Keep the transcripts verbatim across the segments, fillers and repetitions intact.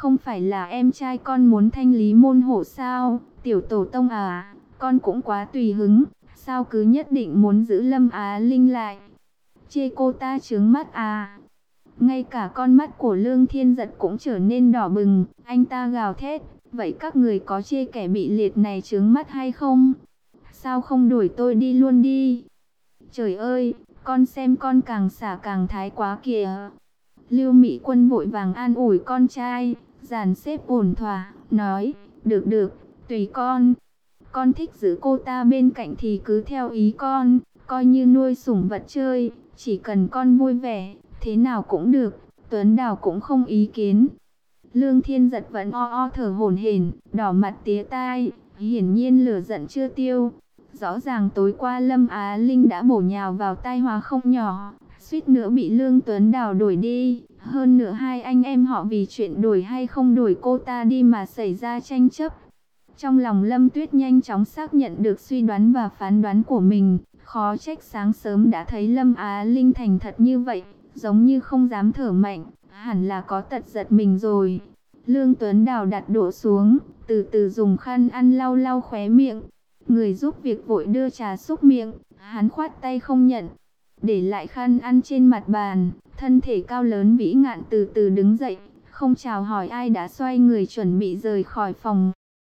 không phải là em trai con muốn thanh lý môn hộ sao? Tiểu tổ tông à, con cũng quá tùy hứng, sao cứ nhất định muốn giữ Lâm Á Linh lại? Chê cô ta trướng mắt à? Ngay cả con mắt của Lương Thiên Giật cũng trở nên đỏ bừng, anh ta gào thét, vậy các người có chê kẻ bị liệt này trướng mắt hay không? Sao không đuổi tôi đi luôn đi? Trời ơi, con xem con càng xả càng thái quá kìa. Lưu Mỹ Quân vội vàng an ủi con trai, dàn xếp ổn thỏa, nói, được được, tùy con. Con thích giữ cô ta bên cạnh thì cứ theo ý con, coi như nuôi sủng vật chơi, chỉ cần con vui vẻ, thế nào cũng được, Tuấn Đào cũng không ý kiến. Lương Thiên Giật vẫn o o thở hổn hển, đỏ mặt tía tai, hiển nhiên lửa giận chưa tiêu. Rõ ràng tối qua Lâm Á Linh đã bổ nhào vào tai họa không nhỏ, suýt nữa bị Lương Tuấn Đào đuổi đi. Hơn nữa hai anh em họ vì chuyện đuổi hay không đuổi cô ta đi mà xảy ra tranh chấp. Trong lòng Lâm Tuyết nhanh chóng xác nhận được suy đoán và phán đoán của mình. Khó trách sáng sớm đã thấy Lâm Á Linh thành thật như vậy, giống như không dám thở mạnh, hẳn là có tật giật mình rồi. Lương Tuấn Đào đặt đũa xuống, từ từ dùng khăn ăn lau lau khóe miệng. Người giúp việc vội đưa trà xúc miệng, hắn khoát tay không nhận, để lại khăn ăn trên mặt bàn. Thân thể cao lớn vĩ ngạn từ từ đứng dậy, không chào hỏi ai đã xoay người chuẩn bị rời khỏi phòng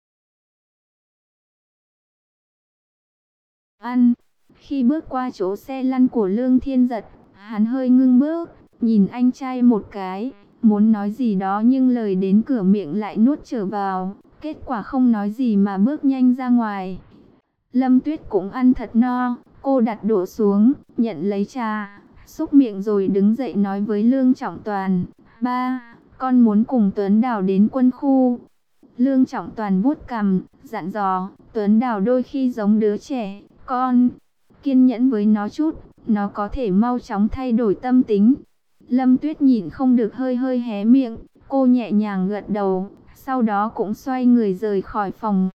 ăn. Khi bước qua chỗ xe lăn của Lương Thiên Giật, hắn hơi ngưng bước, nhìn anh trai một cái, muốn nói gì đó nhưng lời đến cửa miệng lại nuốt trở vào, kết quả không nói gì mà bước nhanh ra ngoài. Lâm Tuyết cũng ăn thật no, cô đặt đũa xuống, nhận lấy trà, xúc miệng rồi đứng dậy nói với Lương Trọng Toàn, ba, con muốn cùng Tuấn Đào đến quân khu. Lương Trọng Toàn vuốt cằm, dặn dò, Tuấn Đào đôi khi giống đứa trẻ, con kiên nhẫn với nó chút, nó có thể mau chóng thay đổi tâm tính. Lâm Tuyết nhìn không được hơi hơi hé miệng, cô nhẹ nhàng gật đầu, sau đó cũng xoay người rời khỏi phòng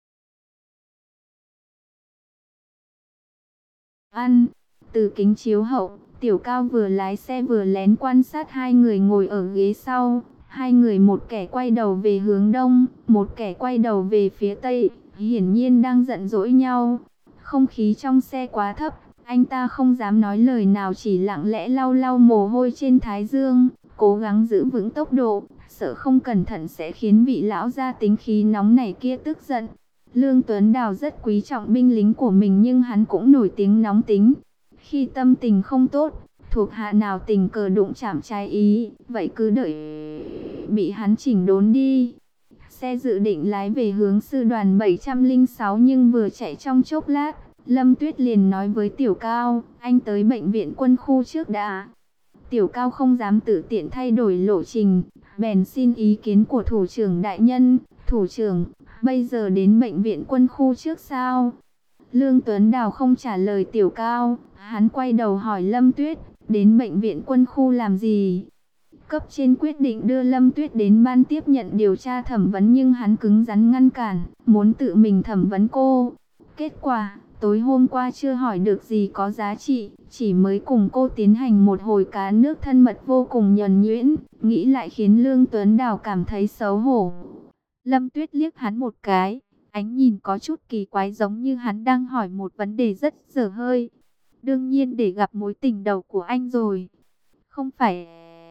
ăn. Từ kính chiếu hậu, Tiểu Cao vừa lái xe vừa lén quan sát hai người ngồi ở ghế sau. Hai người một kẻ quay đầu về hướng đông, một kẻ quay đầu về phía tây, hiển nhiên đang giận dỗi nhau. Không khí trong xe quá thấp, anh ta không dám nói lời nào, chỉ lặng lẽ lau lau mồ hôi trên thái dương, cố gắng giữ vững tốc độ, sợ không cẩn thận sẽ khiến vị lão gia tính khí nóng này kia tức giận. Lương Tuấn Đào rất quý trọng binh lính của mình nhưng hắn cũng nổi tiếng nóng tính. Khi tâm tình không tốt, thuộc hạ nào tình cờ đụng chạm trái ý, vậy cứ đợi bị hắn chỉnh đốn đi. Xe dự định lái về hướng sư đoàn bảy trăm lẻ sáu nhưng vừa chạy trong chốc lát, Lâm Tuyết liền nói với Tiểu Cao, anh tới bệnh viện quân khu trước đã. Tiểu Cao không dám tự tiện thay đổi lộ trình, bèn xin ý kiến của thủ trưởng đại nhân. Thủ trưởng, bây giờ đến bệnh viện quân khu trước sao? Lương Tuấn Đào không trả lời Tiểu Cao, hắn quay đầu hỏi Lâm Tuyết, đến bệnh viện quân khu làm gì? Cấp trên quyết định đưa Lâm Tuyết đến ban tiếp nhận điều tra thẩm vấn nhưng hắn cứng rắn ngăn cản, muốn tự mình thẩm vấn cô. Kết quả, tối hôm qua chưa hỏi được gì có giá trị, chỉ mới cùng cô tiến hành một hồi cá nước thân mật vô cùng nhuần nhuyễn, nghĩ lại khiến Lương Tuấn Đào cảm thấy xấu hổ. Lâm Tuyết liếc hắn một cái, ánh nhìn có chút kỳ quái giống như hắn đang hỏi một vấn đề rất dở hơi. Đương nhiên để gặp mối tình đầu của anh rồi. Không phải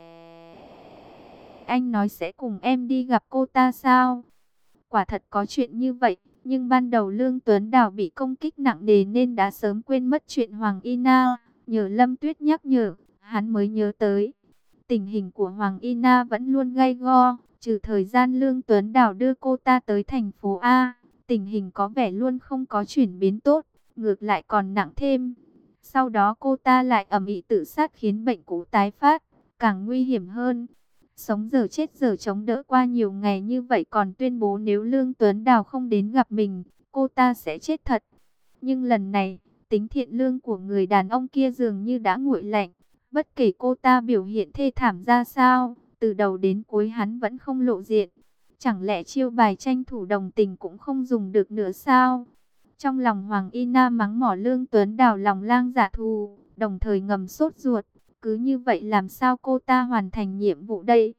anh nói sẽ cùng em đi gặp cô ta sao? Quả thật có chuyện như vậy, nhưng ban đầu Lương Tuấn Đào bị công kích nặng nề nên đã sớm quên mất chuyện Hoàng Y Na. Nhờ Lâm Tuyết nhắc nhở, hắn mới nhớ tới. Tình hình của Hoàng Y Na vẫn luôn gay go, trừ thời gian Lương Tuấn Đào đưa cô ta tới thành phố A, tình hình có vẻ luôn không có chuyển biến tốt, ngược lại còn nặng thêm. Sau đó cô ta lại ầm ĩ tự sát khiến bệnh cũ tái phát, càng nguy hiểm hơn. Sống giờ chết giờ chống đỡ qua nhiều ngày như vậy còn tuyên bố nếu Lương Tuấn Đào không đến gặp mình, cô ta sẽ chết thật. Nhưng lần này, tính thiện lương của người đàn ông kia dường như đã nguội lạnh. Bất kể cô ta biểu hiện thê thảm ra sao, từ đầu đến cuối hắn vẫn không lộ diện. Chẳng lẽ chiêu bài tranh thủ đồng tình cũng không dùng được nữa sao? Trong lòng Hoàng Y Na mắng mỏ Lương Tuấn Đào lòng lang dạ thù, đồng thời ngầm sốt ruột. Cứ như vậy làm sao cô ta hoàn thành nhiệm vụ đây?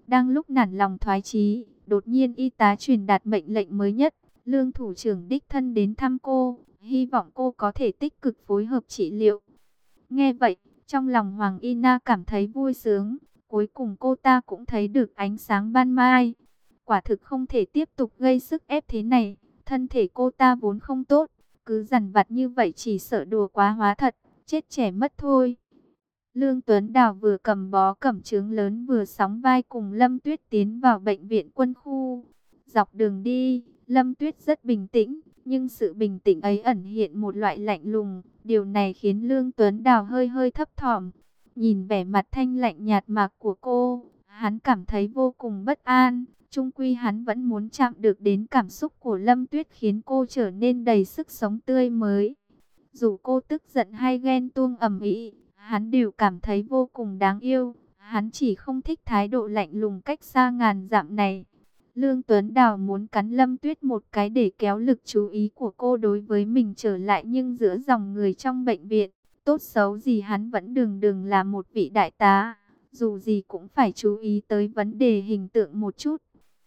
Đang lúc nản lòng thoái chí, đột nhiên y tá truyền đạt mệnh lệnh mới nhất. Lương thủ trưởng đích thân đến thăm cô, hy vọng cô có thể tích cực phối hợp trị liệu. Nghe vậy, trong lòng Hoàng Y Na cảm thấy vui sướng. Cuối cùng cô ta cũng thấy được ánh sáng ban mai. Quả thực không thể tiếp tục gây sức ép thế này. Thân thể cô ta vốn không tốt, cứ dằn vặt như vậy chỉ sợ đùa quá hóa thật, chết trẻ mất thôi. Lương Tuấn Đào vừa cầm bó cẩm chướng lớn vừa sóng vai cùng Lâm Tuyết tiến vào bệnh viện quân khu. Dọc đường đi, Lâm Tuyết rất bình tĩnh, nhưng sự bình tĩnh ấy ẩn hiện một loại lạnh lùng. Điều này khiến Lương Tuấn Đào hơi hơi thấp thỏm. Nhìn vẻ mặt thanh lạnh nhạt mạc của cô, hắn cảm thấy vô cùng bất an. Chung quy hắn vẫn muốn chạm được đến cảm xúc của Lâm Tuyết khiến cô trở nên đầy sức sống tươi mới. Dù cô tức giận hay ghen tuông ầm ĩ, hắn đều cảm thấy vô cùng đáng yêu. Hắn chỉ không thích thái độ lạnh lùng cách xa ngàn dặm này. Lương Tuấn Đào muốn cắn Lâm Tuyết một cái để kéo lực chú ý của cô đối với mình trở lại, nhưng giữa dòng người trong bệnh viện, tốt xấu gì hắn vẫn đường đường là một vị đại tá. Dù gì cũng phải chú ý tới vấn đề hình tượng một chút.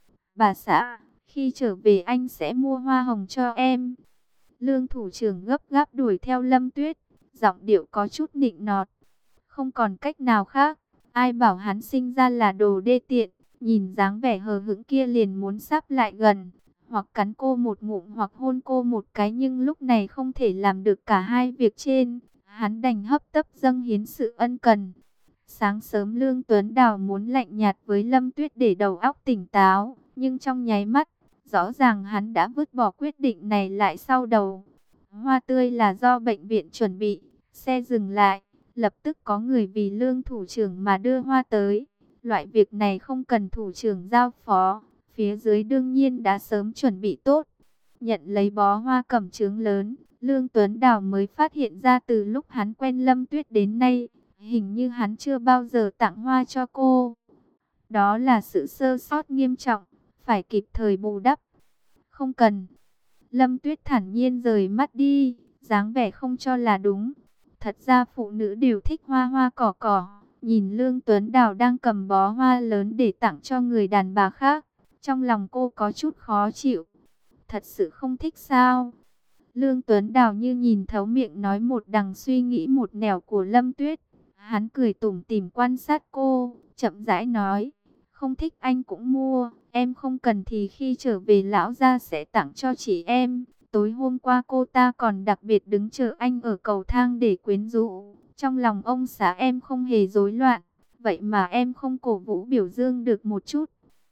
Bà xã, khi trở về anh sẽ mua hoa hồng cho em. Lương thủ trưởng gấp gáp đuổi theo Lâm Tuyết, giọng điệu có chút nịnh nọt. Không còn cách nào khác, ai bảo hắn sinh ra là đồ đê tiện. Nhìn dáng vẻ hờ hững kia liền muốn sắp lại gần, hoặc cắn cô một ngụm hoặc hôn cô một cái, nhưng lúc này không thể làm được cả hai việc trên. Hắn đành hấp tấp dâng hiến sự ân cần. Sáng sớm Lương Tuấn Đào muốn lạnh nhạt với Lâm Tuyết để đầu óc tỉnh táo, nhưng trong nháy mắt, rõ ràng hắn đã vứt bỏ quyết định này lại sau đầu. Hoa tươi là do bệnh viện chuẩn bị, xe dừng lại, lập tức có người vì Lương thủ trưởng mà đưa hoa tới. Loại việc này không cần thủ trưởng giao phó, phía dưới đương nhiên đã sớm chuẩn bị tốt. Nhận lấy bó hoa cẩm chướng lớn, Lương Tuấn Đào mới phát hiện ra từ lúc hắn quen Lâm Tuyết đến nay, hình như hắn chưa bao giờ tặng hoa cho cô. Đó là sự sơ sót nghiêm trọng, phải kịp thời bù đắp. Không cần. Lâm Tuyết thản nhiên rời mắt đi, dáng vẻ không cho là đúng. Thật ra phụ nữ đều thích hoa hoa cỏ cỏ. Nhìn Lương Tuấn Đào đang cầm bó hoa lớn để tặng cho người đàn bà khác, trong lòng cô có chút khó chịu. Thật sự không thích sao? Lương Tuấn Đào như nhìn thấu miệng nói một đằng suy nghĩ một nẻo của Lâm Tuyết. Hắn cười tủm tỉm quan sát cô, chậm rãi nói, không thích anh cũng mua, em không cần thì khi trở về lão gia sẽ tặng cho chị em. Tối hôm qua cô ta còn đặc biệt đứng chờ anh ở cầu thang để quyến rũ. Trong lòng ông xã em không hề rối loạn, vậy mà em không cổ vũ biểu dương được một chút.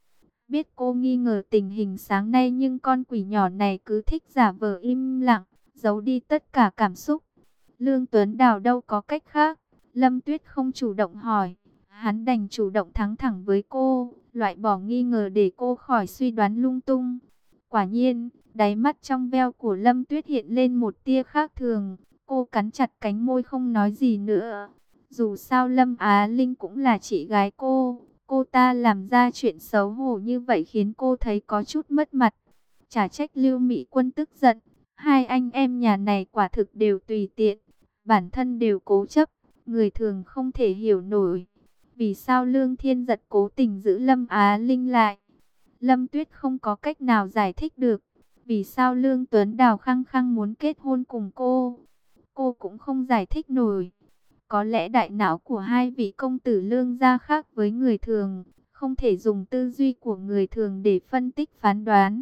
Biết cô nghi ngờ tình hình sáng nay, nhưng con quỷ nhỏ này cứ thích giả vờ im lặng, giấu đi tất cả cảm xúc. Lương Tuấn Đào đâu có cách khác. Lâm Tuyết không chủ động hỏi, hắn đành chủ động thắng thẳng với cô, loại bỏ nghi ngờ để cô khỏi suy đoán lung tung. Quả nhiên, đáy mắt trong veo của Lâm Tuyết hiện lên một tia khác thường. Cô cắn chặt cánh môi không nói gì nữa. Dù sao Lâm Á Linh cũng là chị gái cô. Cô ta làm ra chuyện xấu hổ như vậy khiến cô thấy có chút mất mặt. Chả trách Lưu Mỹ Quân tức giận. Hai anh em nhà này quả thực đều tùy tiện. Bản thân đều cố chấp. Người thường không thể hiểu nổi. Vì sao Lương Thiên Giật cố tình giữ Lâm Á Linh lại? Lâm Tuyết không có cách nào giải thích được. Vì sao Lương Tuấn Đào khăng khăng muốn kết hôn cùng cô? Cô cũng không giải thích nổi. Có lẽ đại não của hai vị công tử Lương gia khác với người thường, không thể dùng tư duy của người thường để phân tích phán đoán.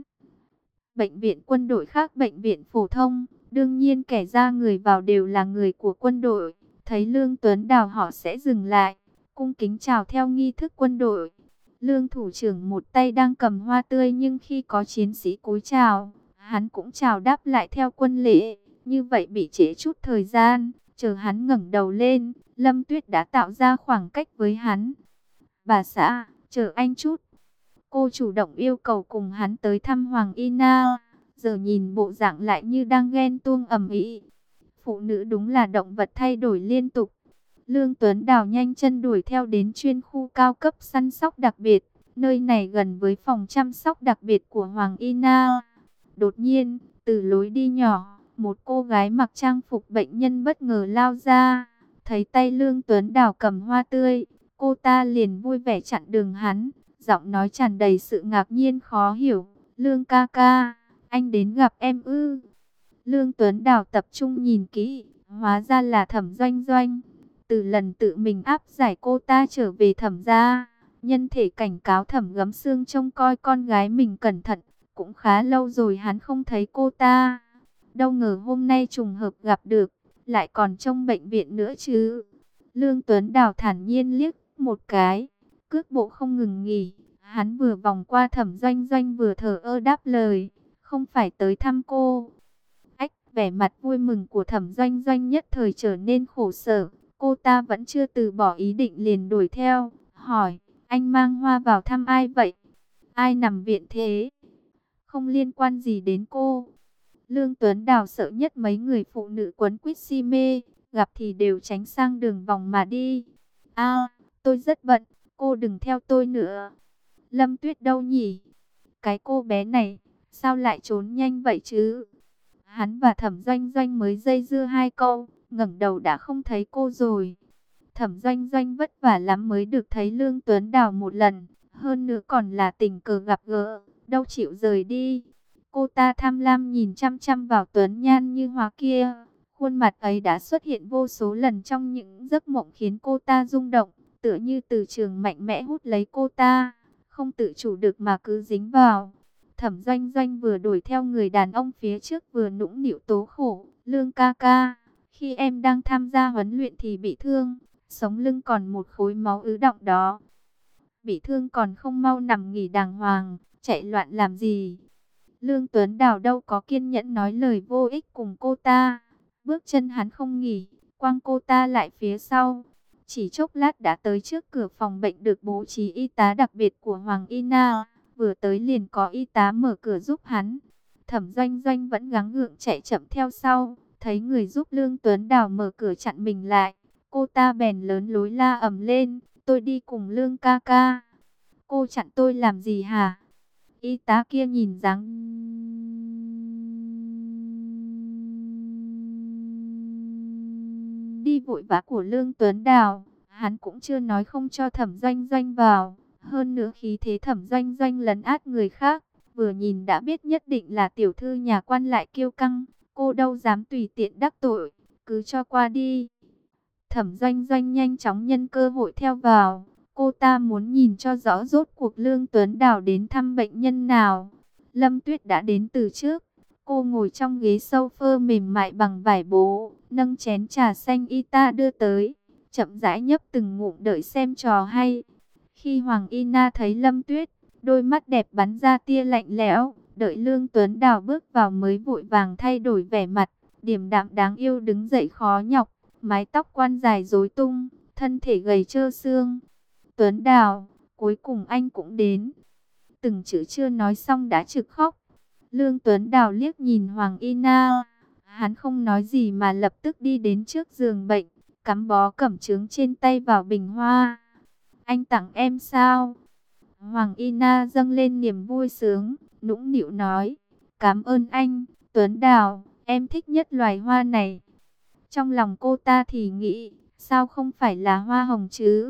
Bệnh viện quân đội khác bệnh viện phổ thông, đương nhiên kẻ ra người vào đều là người của quân đội. Thấy Lương Tuấn Đào họ sẽ dừng lại, cung kính chào theo nghi thức quân đội. Lương thủ trưởng một tay đang cầm hoa tươi, nhưng khi có chiến sĩ cúi chào, hắn cũng chào đáp lại theo quân lễ. Như vậy bị trễ chút thời gian, chờ hắn ngẩng đầu lên, Lâm Tuyết đã tạo ra khoảng cách với hắn. Bà xã, chờ anh chút. Cô chủ động yêu cầu cùng hắn tới thăm Hoàng Y Na, giờ nhìn bộ dạng lại như đang ghen tuông ầm ĩ. Phụ nữ đúng là động vật thay đổi liên tục. Lương Tuấn Đào nhanh chân đuổi theo đến chuyên khu cao cấp săn sóc đặc biệt. Nơi này gần với phòng chăm sóc đặc biệt của Hoàng Y Na. Đột nhiên, từ lối đi nhỏ, một cô gái mặc trang phục bệnh nhân bất ngờ lao ra. Thấy tay Lương Tuấn Đào cầm hoa tươi, cô ta liền vui vẻ chặn đường hắn, giọng nói tràn đầy sự ngạc nhiên khó hiểu. Lương ca ca, anh đến gặp em ư? Lương Tuấn Đào tập trung nhìn kỹ, hóa ra là Thẩm Doanh Doanh. Từ lần tự mình áp giải cô ta trở về Thẩm gia, nhân thể cảnh cáo Thẩm Gấm Xương trông coi con gái mình cẩn thận. Cũng khá lâu rồi hắn không thấy cô ta. Đâu ngờ hôm nay trùng hợp gặp được, lại còn trong bệnh viện nữa chứ. Lương Tuấn Đào thản nhiên liếc một cái, cước bộ không ngừng nghỉ. Hắn vừa vòng qua Thẩm Doanh Doanh vừa thở ơ đáp lời, không phải tới thăm cô. Ách, vẻ mặt vui mừng của Thẩm Doanh Doanh nhất thời trở nên khổ sở. Cô ta vẫn chưa từ bỏ ý định liền đuổi theo, hỏi, anh mang hoa vào thăm ai vậy? Ai nằm viện thế? Không liên quan gì đến cô. Lương Tuấn Đào sợ nhất mấy người phụ nữ quấn quýt si mê, gặp thì đều tránh sang đường vòng mà đi. À, tôi rất bận, cô đừng theo tôi nữa. Lâm Tuyết đâu nhỉ? Cái cô bé này, sao lại trốn nhanh vậy chứ? Hắn và Thẩm Doanh Doanh mới dây dưa hai câu, ngẩng đầu đã không thấy cô rồi. Thẩm Doanh Doanh vất vả lắm mới được thấy Lương Tuấn Đào một lần, hơn nữa còn là tình cờ gặp gỡ, đâu chịu rời đi. Cô ta tham lam nhìn chăm chăm vào Tuấn Nhan như hoa kia. Khuôn mặt ấy đã xuất hiện vô số lần trong những giấc mộng khiến cô ta rung động, tựa như từ trường mạnh mẽ hút lấy cô ta, không tự chủ được mà cứ dính vào. Thẩm Doanh Doanh vừa đuổi theo người đàn ông phía trước vừa nũng nịu tố khổ. Lương ca ca, khi em đang tham gia huấn luyện thì bị thương, sống lưng còn một khối máu ứ đọng đó. Bị thương còn không mau nằm nghỉ đàng hoàng, chạy loạn làm gì? Lương Tuấn Đào đâu có kiên nhẫn nói lời vô ích cùng cô ta. Bước chân hắn không nghỉ, quăng cô ta lại phía sau. Chỉ chốc lát đã tới trước cửa phòng bệnh được bố trí y tá đặc biệt của Hoàng Y Na. Vừa tới liền có y tá mở cửa giúp hắn. Thẩm Doanh Doanh vẫn gắng gượng chạy chậm theo sau. Thấy người giúp Lương Tuấn Đào mở cửa chặn mình lại, cô ta bèn lớn lối la ầm lên, tôi đi cùng Lương ca ca. Cô chặn tôi làm gì hả? Y tá kia nhìn dáng đi vội vã của Lương Tuấn Đào, hắn cũng chưa nói không cho Thẩm Doanh Doanh vào. Hơn nữa khí thế Thẩm Doanh Doanh lấn át người khác, vừa nhìn đã biết nhất định là tiểu thư nhà quan lại kiêu căng, cô đâu dám tùy tiện đắc tội, cứ cho qua đi. Thẩm Doanh Doanh nhanh chóng nhân cơ hội theo vào. Cô ta muốn nhìn cho rõ rốt cuộc Lương Tuấn Đào đến thăm bệnh nhân nào. Lâm Tuyết đã đến từ trước. Cô ngồi trong ghế sofa mềm mại bằng vải bố, nâng chén trà xanh y ta đưa tới, chậm rãi nhấp từng ngụm đợi xem trò hay. Khi Hoàng Y Na thấy Lâm Tuyết, đôi mắt đẹp bắn ra tia lạnh lẽo, đợi Lương Tuấn Đào bước vào mới vội vàng thay đổi vẻ mặt, điềm đạm đáng yêu đứng dậy khó nhọc, mái tóc quăn dài rối tung, thân thể gầy trơ xương. Tuấn Đào, cuối cùng anh cũng đến. Từng chữ chưa nói xong đã trực khóc. Lương Tuấn Đào liếc nhìn Hoàng Y Na. Hắn không nói gì mà lập tức đi đến trước giường bệnh, cắm bó cẩm chướng trên tay vào bình hoa. Anh tặng em sao? Hoàng Y Na dâng lên niềm vui sướng, nũng nịu nói. Cảm ơn anh, Tuấn Đào, em thích nhất loài hoa này. Trong lòng cô ta thì nghĩ, sao không phải là hoa hồng chứ?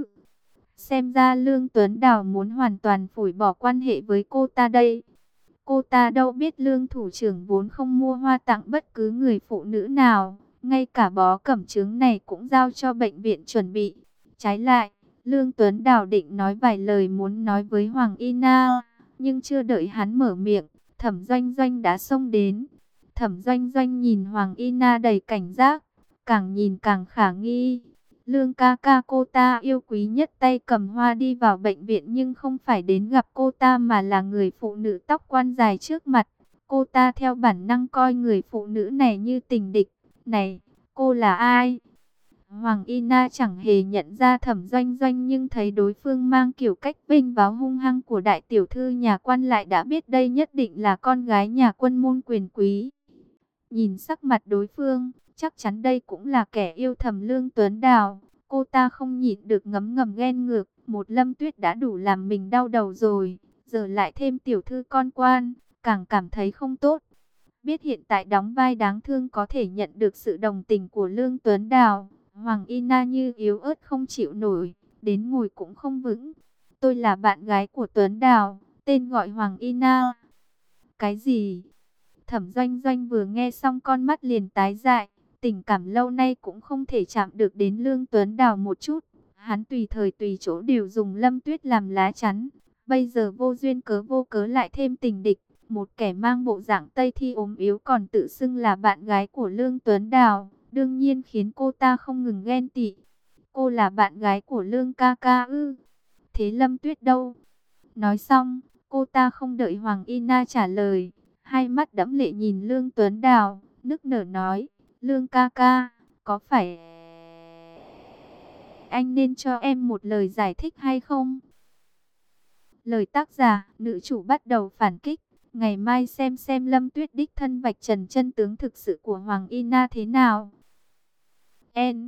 Xem ra Lương Tuấn Đào muốn hoàn toàn phủi bỏ quan hệ với cô ta đây. Cô ta đâu biết Lương thủ trưởng vốn không mua hoa tặng bất cứ người phụ nữ nào. Ngay cả bó cẩm chướng này cũng giao cho bệnh viện chuẩn bị. Trái lại, Lương Tuấn Đào định nói vài lời muốn nói với Hoàng Y Na. Nhưng chưa đợi hắn mở miệng, Thẩm Doanh Doanh đã xông đến. Thẩm Doanh Doanh nhìn Hoàng Y Na đầy cảnh giác, càng nhìn càng khả nghi. Lương ca ca cô ta yêu quý nhất tay cầm hoa đi vào bệnh viện nhưng không phải đến gặp cô ta mà là người phụ nữ tóc quan dài trước mặt. Cô ta theo bản năng coi người phụ nữ này như tình địch. Này, cô là ai? Hoàng Y Na chẳng hề nhận ra Thẩm Doanh Doanh nhưng thấy đối phương mang kiểu cách vênh váo hung hăng của đại tiểu thư nhà quan lại đã biết đây nhất định là con gái nhà quân môn quyền quý. Nhìn sắc mặt đối phương, chắc chắn đây cũng là kẻ yêu thầm Lương Tuấn Đào. Cô ta không nhịn được ngấm ngầm ghen ngược. Một Lâm Tuyết đã đủ làm mình đau đầu rồi, giờ lại thêm tiểu thư con quan, càng cảm thấy không tốt. Biết hiện tại đóng vai đáng thương có thể nhận được sự đồng tình của Lương Tuấn Đào, Hoàng Y Na như yếu ớt không chịu nổi, đến ngồi cũng không vững. Tôi là bạn gái của Tuấn Đào, tên gọi Hoàng Ina. Cái gì? Thẩm Doanh Doanh vừa nghe xong con mắt liền tái dại. Tình cảm lâu nay cũng không thể chạm được đến Lương Tuấn Đào một chút. Hắn tùy thời tùy chỗ đều dùng Lâm Tuyết làm lá chắn. Bây giờ vô duyên cớ vô cớ lại thêm tình địch. Một kẻ mang bộ dạng Tây Thi ốm yếu còn tự xưng là bạn gái của Lương Tuấn Đào. Đương nhiên khiến cô ta không ngừng ghen tị. Cô là bạn gái của Lương ca ca ư? Thế Lâm Tuyết đâu? Nói xong, cô ta không đợi Hoàng Ina trả lời. Hai mắt đẫm lệ nhìn Lương Tuấn Đào, nức nở nói, Lương ca ca, có phải anh nên cho em một lời giải thích hay không? Lời tác giả, nữ chủ bắt đầu phản kích. Ngày mai xem xem Lâm Tuyết đích thân vạch trần chân tướng thực sự của Hoàng Ina thế nào. En.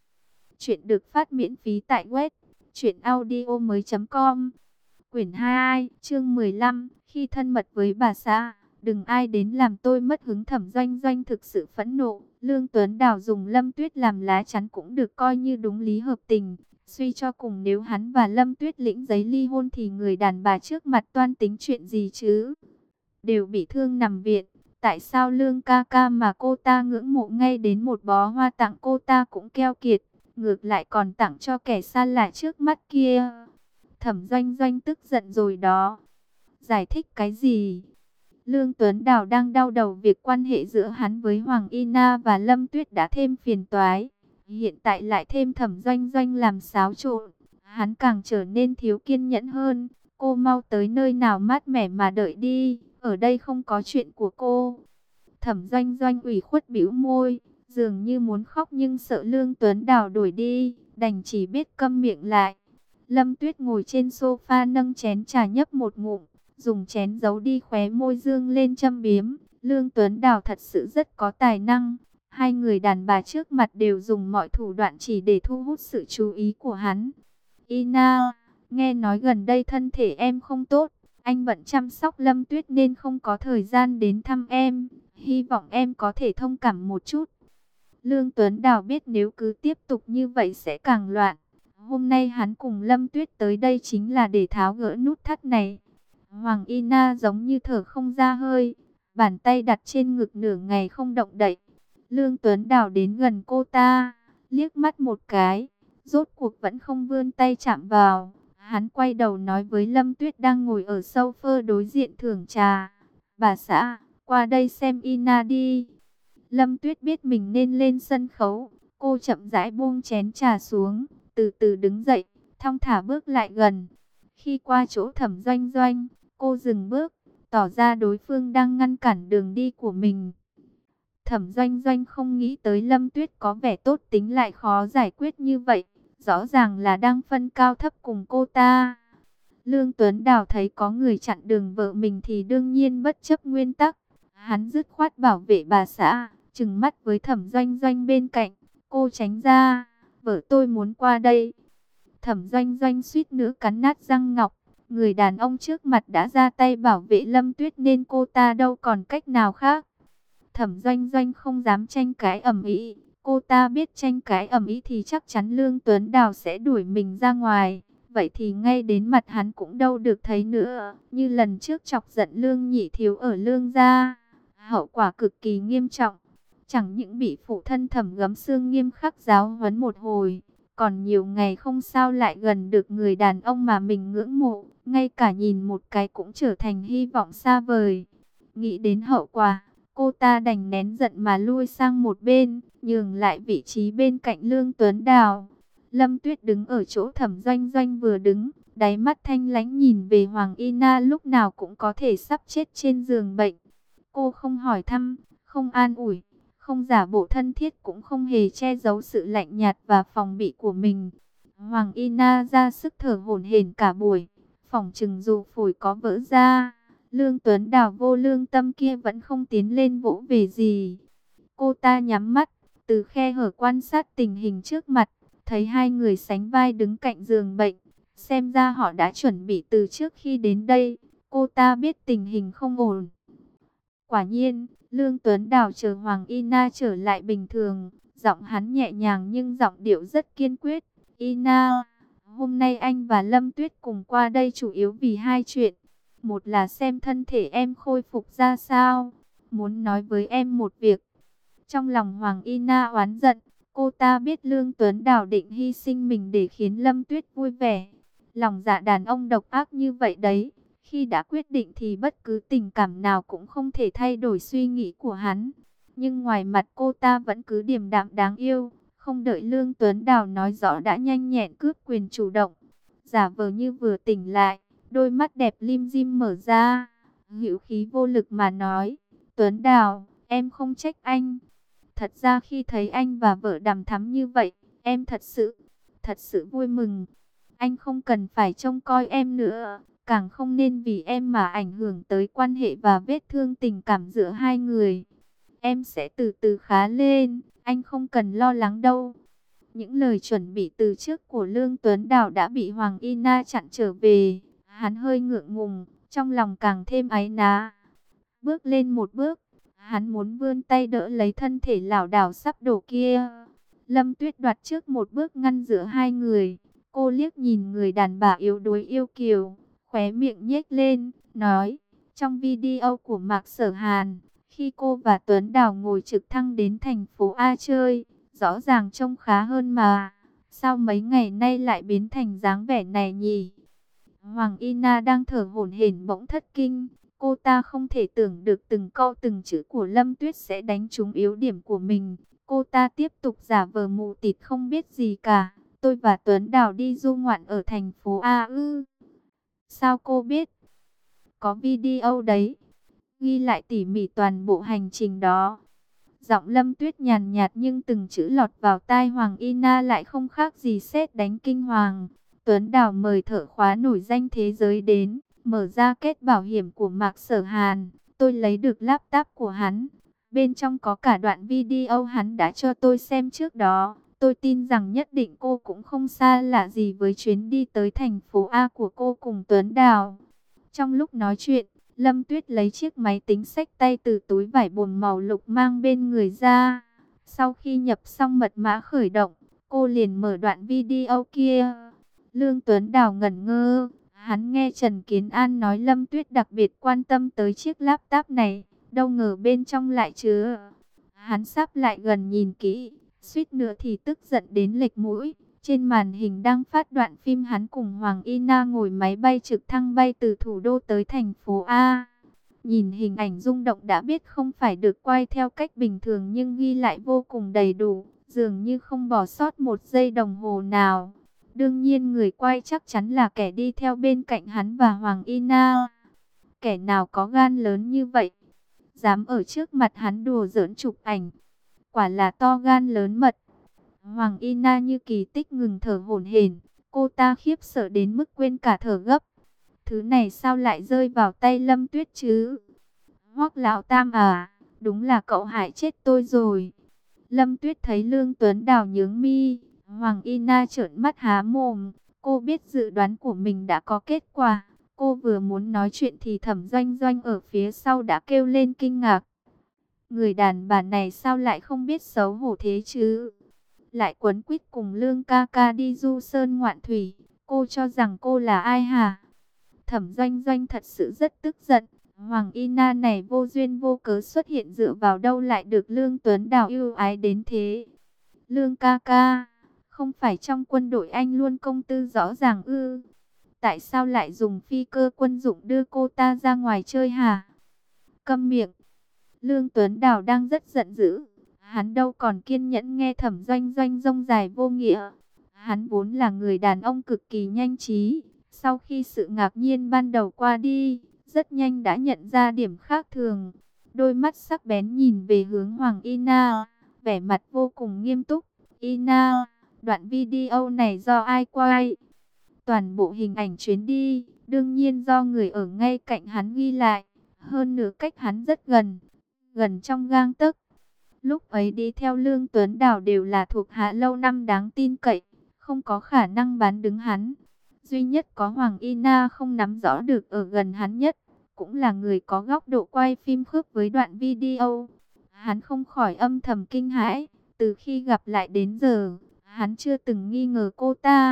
Chuyện được phát miễn phí tại web truyện audio mới chấm com. Quyển hai, chương mười lăm, khi thân mật với bà xã, đừng ai đến làm tôi mất hứng. Thẩm Doanh Doanh thực sự phẫn nộ. Lương Tuấn Đào dùng Lâm Tuyết làm lá chắn cũng được coi như đúng lý hợp tình. Suy cho cùng nếu hắn và Lâm Tuyết lĩnh giấy ly hôn thì người đàn bà trước mặt toan tính chuyện gì chứ? Đều bị thương nằm viện. Tại sao Lương ca ca mà cô ta ngưỡng mộ ngay đến một bó hoa tặng cô ta cũng keo kiệt, ngược lại còn tặng cho kẻ xa lạ trước mắt kia? Thẩm Doanh Doanh tức giận rồi đó. Giải thích cái gì? Lương Tuấn Đào đang đau đầu việc quan hệ giữa hắn với Hoàng Ina và Lâm Tuyết đã thêm phiền toái. Hiện tại lại thêm Thẩm Doanh Doanh làm xáo trộn. Hắn càng trở nên thiếu kiên nhẫn hơn. Cô mau tới nơi nào mát mẻ mà đợi đi. Ở đây không có chuyện của cô. Thẩm Doanh Doanh ủy khuất bĩu môi. Dường như muốn khóc nhưng sợ Lương Tuấn Đào đuổi đi. Đành chỉ biết câm miệng lại. Lâm Tuyết ngồi trên sofa nâng chén trà nhấp một ngụm, dùng chén giấu đi khóe môi dương lên châm biếm. Lương Tuấn Đào thật sự rất có tài năng. Hai người đàn bà trước mặt đều dùng mọi thủ đoạn chỉ để thu hút sự chú ý của hắn. Ina, nghe nói gần đây thân thể em không tốt. Anh bận chăm sóc Lâm Tuyết nên không có thời gian đến thăm em. Hy vọng em có thể thông cảm một chút. Lương Tuấn Đào biết nếu cứ tiếp tục như vậy sẽ càng loạn. Hôm nay hắn cùng Lâm Tuyết tới đây chính là để tháo gỡ nút thắt này. Hoàng Ina giống như thở không ra hơi, bàn tay đặt trên ngực nửa ngày không động đậy. Lương Tuấn Đào đến gần cô ta, liếc mắt một cái, rốt cuộc vẫn không vươn tay chạm vào. Hắn quay đầu nói với Lâm Tuyết đang ngồi ở sofa đối diện thưởng trà, bà xã, qua đây xem Ina đi. Lâm Tuyết biết mình nên lên sân khấu, cô chậm rãi buông chén trà xuống, từ từ đứng dậy, thong thả bước lại gần. Khi qua chỗ Thẩm Doanh Doanh, cô dừng bước, tỏ ra đối phương đang ngăn cản đường đi của mình. Thẩm Doanh Doanh không nghĩ tới Lâm Tuyết có vẻ tốt tính lại khó giải quyết như vậy, rõ ràng là đang phân cao thấp cùng cô ta. Lương Tuấn Đào thấy có người chặn đường vợ mình thì đương nhiên bất chấp nguyên tắc, hắn dứt khoát bảo vệ bà xã, trừng mắt với Thẩm Doanh Doanh bên cạnh, cô tránh ra. Vợ tôi muốn qua đây. Thẩm Doanh Doanh suýt nữa cắn nát răng ngọc. Người đàn ông trước mặt đã ra tay bảo vệ Lâm Tuyết nên cô ta đâu còn cách nào khác. Thẩm Doanh Doanh không dám tranh cãi ầm ĩ. Cô ta biết tranh cãi ầm ĩ thì chắc chắn Lương Tuấn Đào sẽ đuổi mình ra ngoài. Vậy thì ngay đến mặt hắn cũng đâu được thấy nữa. Như lần trước chọc giận Lương Nhị Thiếu ở Lương gia. Hậu quả cực kỳ nghiêm trọng. Chẳng những bị phụ thân Thẩm Gấm Xương nghiêm khắc giáo huấn một hồi, còn nhiều ngày không sao lại gần được người đàn ông mà mình ngưỡng mộ, ngay cả nhìn một cái cũng trở thành hy vọng xa vời. Nghĩ đến hậu quả, cô ta đành nén giận mà lui sang một bên, nhường lại vị trí bên cạnh Lương Tuấn Đào. Lâm Tuyết đứng ở chỗ Thẩm Doanh Doanh vừa đứng, đáy mắt thanh lãnh nhìn về Hoàng Ina lúc nào cũng có thể sắp chết trên giường bệnh. Cô không hỏi thăm, không an ủi, không giả bộ thân thiết, cũng không hề che giấu sự lạnh nhạt và phòng bị của mình. Hoàng Ina ra sức thở hổn hển cả buổi, phỏng chừng dù phổi có vỡ ra, Lương Tuấn Đào vô lương tâm kia vẫn không tiến lên vỗ về gì. Cô ta nhắm mắt, từ khe hở quan sát tình hình trước mặt, thấy hai người sánh vai đứng cạnh giường bệnh. Xem ra họ đã chuẩn bị từ trước khi đến đây, cô ta biết tình hình không ổn. Quả nhiên, Lương Tuấn Đào chờ Hoàng Ina trở lại bình thường, giọng hắn nhẹ nhàng nhưng giọng điệu rất kiên quyết. Ina, Hôm nay anh và Lâm Tuyết cùng qua đây chủ yếu vì hai chuyện. Một là xem thân thể em khôi phục ra sao. Muốn nói với em một việc. Trong lòng Hoàng Y Na oán giận. Cô ta biết Lương Tuấn Đào định hy sinh mình để khiến Lâm Tuyết vui vẻ. Lòng dạ đàn ông độc ác như vậy đấy. Khi đã quyết định thì bất cứ tình cảm nào cũng không thể thay đổi suy nghĩ của hắn. Nhưng ngoài mặt cô ta vẫn cứ điềm đạm đáng yêu. Không đợi Lương Tuấn Đào nói rõ đã nhanh nhẹn cướp quyền chủ động. Giả vờ như vừa tỉnh lại, đôi mắt đẹp lim dim mở ra. Hữu khí vô lực mà nói, Tuấn Đào, em không trách anh. Thật ra khi thấy anh và vợ đằm thắm như vậy, em thật sự, thật sự vui mừng. Anh không cần phải trông coi em nữa, càng không nên vì em mà ảnh hưởng tới quan hệ và vết thương tình cảm giữa hai người. Em sẽ từ từ khá lên, anh không cần lo lắng đâu. Những lời chuẩn bị từ trước của Lương Tuấn Đào đã bị Hoàng Y Na chặn trở về. Hắn hơi ngượng ngùng, trong lòng càng thêm áy náy. Bước lên một bước, hắn muốn vươn tay đỡ lấy thân thể lảo đảo sắp đổ kia. Lâm Tuyết đoạt trước một bước ngăn giữa hai người. Cô liếc nhìn người đàn bà yếu đuối yêu kiều, khóe miệng nhếch lên, nói, trong video của Mạc Sở Hàn, khi cô và Tuấn Đào ngồi trực thăng đến thành phố A chơi, rõ ràng trông khá hơn mà. Sao mấy ngày nay lại biến thành dáng vẻ này nhỉ? Hoàng Y Na đang thở hổn hển bỗng thất kinh. Cô ta không thể tưởng được từng câu từng chữ của Lâm Tuyết sẽ đánh trúng yếu điểm của mình. Cô ta tiếp tục giả vờ mù tịt không biết gì cả. Tôi và Tuấn Đào đi du ngoạn ở thành phố A ư. Sao cô biết? Có video đấy. Ghi lại tỉ mỉ toàn bộ hành trình đó. Giọng Lâm Tuyết nhàn nhạt nhưng từng chữ lọt vào tai Hoàng Y Na lại không khác gì sét đánh kinh hoàng. Tuấn Đào mời thợ khóa nổi danh thế giới đến, mở ra kết bảo hiểm của Mạc Sở Hàn. Tôi lấy được laptop của hắn. Bên trong có cả đoạn video hắn đã cho tôi xem trước đó. Tôi tin rằng nhất định cô cũng không xa lạ gì với chuyến đi tới thành phố A của cô cùng Tuấn Đào. Trong lúc nói chuyện, Lâm Tuyết lấy chiếc máy tính xách tay từ túi vải bồn màu lục mang bên người ra. Sau khi nhập xong mật mã khởi động, cô liền mở đoạn video kia. Lương Tuấn Đào ngẩn ngơ, hắn nghe Trần Kiến An nói Lâm Tuyết đặc biệt quan tâm tới chiếc laptop này, đâu ngờ bên trong lại chứa. Hắn sắp lại gần nhìn kỹ, suýt nữa thì tức giận đến lệch mũi. Trên màn hình đang phát đoạn phim hắn cùng Hoàng Y Na ngồi máy bay trực thăng bay từ thủ đô tới thành phố A. Nhìn hình ảnh rung động đã biết không phải được quay theo cách bình thường nhưng ghi lại vô cùng đầy đủ, dường như không bỏ sót một giây đồng hồ nào. Đương nhiên người quay chắc chắn là kẻ đi theo bên cạnh hắn và Hoàng Y Na. Kẻ nào có gan lớn như vậy, dám ở trước mặt hắn đùa giỡn chụp ảnh, quả là to gan lớn mật. Hoàng Y Na như kỳ tích ngừng thở hổn hển, cô ta khiếp sợ đến mức quên cả thở gấp. Thứ này sao lại rơi vào tay Lâm Tuyết chứ? Hoắc lão tam à, đúng là cậu hại chết tôi rồi. Lâm Tuyết thấy Lương Tuấn Đào nhướng mi, Hoàng Y Na trợn mắt há mồm. Cô biết dự đoán của mình đã có kết quả. Cô vừa muốn nói chuyện thì Thẩm Doanh Doanh ở phía sau đã kêu lên kinh ngạc. Người đàn bà này sao lại không biết xấu hổ thế chứ? Lại quấn quýt cùng Lương ca ca đi du sơn ngoạn thủy. Cô cho rằng cô là ai hả? Thẩm Doanh Doanh thật sự rất tức giận. Hoàng Y Na này vô duyên vô cớ xuất hiện dựa vào đâu lại được Lương Tuấn Đào yêu ái đến thế? Lương ca ca, không phải trong quân đội anh luôn công tư rõ ràng ư? Tại sao lại dùng phi cơ quân dụng đưa cô ta ra ngoài chơi hả? Câm miệng. Lương Tuấn Đào đang rất giận dữ. Hắn đâu còn kiên nhẫn nghe Thẩm Doanh Doanh rông dài vô nghĩa. Hắn vốn là người đàn ông cực kỳ nhanh trí. Sau khi sự ngạc nhiên ban đầu qua đi, rất nhanh đã nhận ra điểm khác thường. Đôi mắt sắc bén nhìn về hướng Hoàng Y Na, vẻ mặt vô cùng nghiêm túc. Y Na, đoạn video này do ai quay? Toàn bộ hình ảnh chuyến đi, đương nhiên do người ở ngay cạnh hắn ghi lại. Hơn nữa cách hắn rất gần, gần trong gang tấc. Lúc ấy đi theo Lương Tuấn Đào đều là thuộc hạ lâu năm đáng tin cậy, không có khả năng bán đứng hắn. Duy nhất có Hoàng Y Na không nắm rõ được ở gần hắn nhất, cũng là người có góc độ quay phim khớp với đoạn video. Hắn không khỏi âm thầm kinh hãi, từ khi gặp lại đến giờ, hắn chưa từng nghi ngờ cô ta.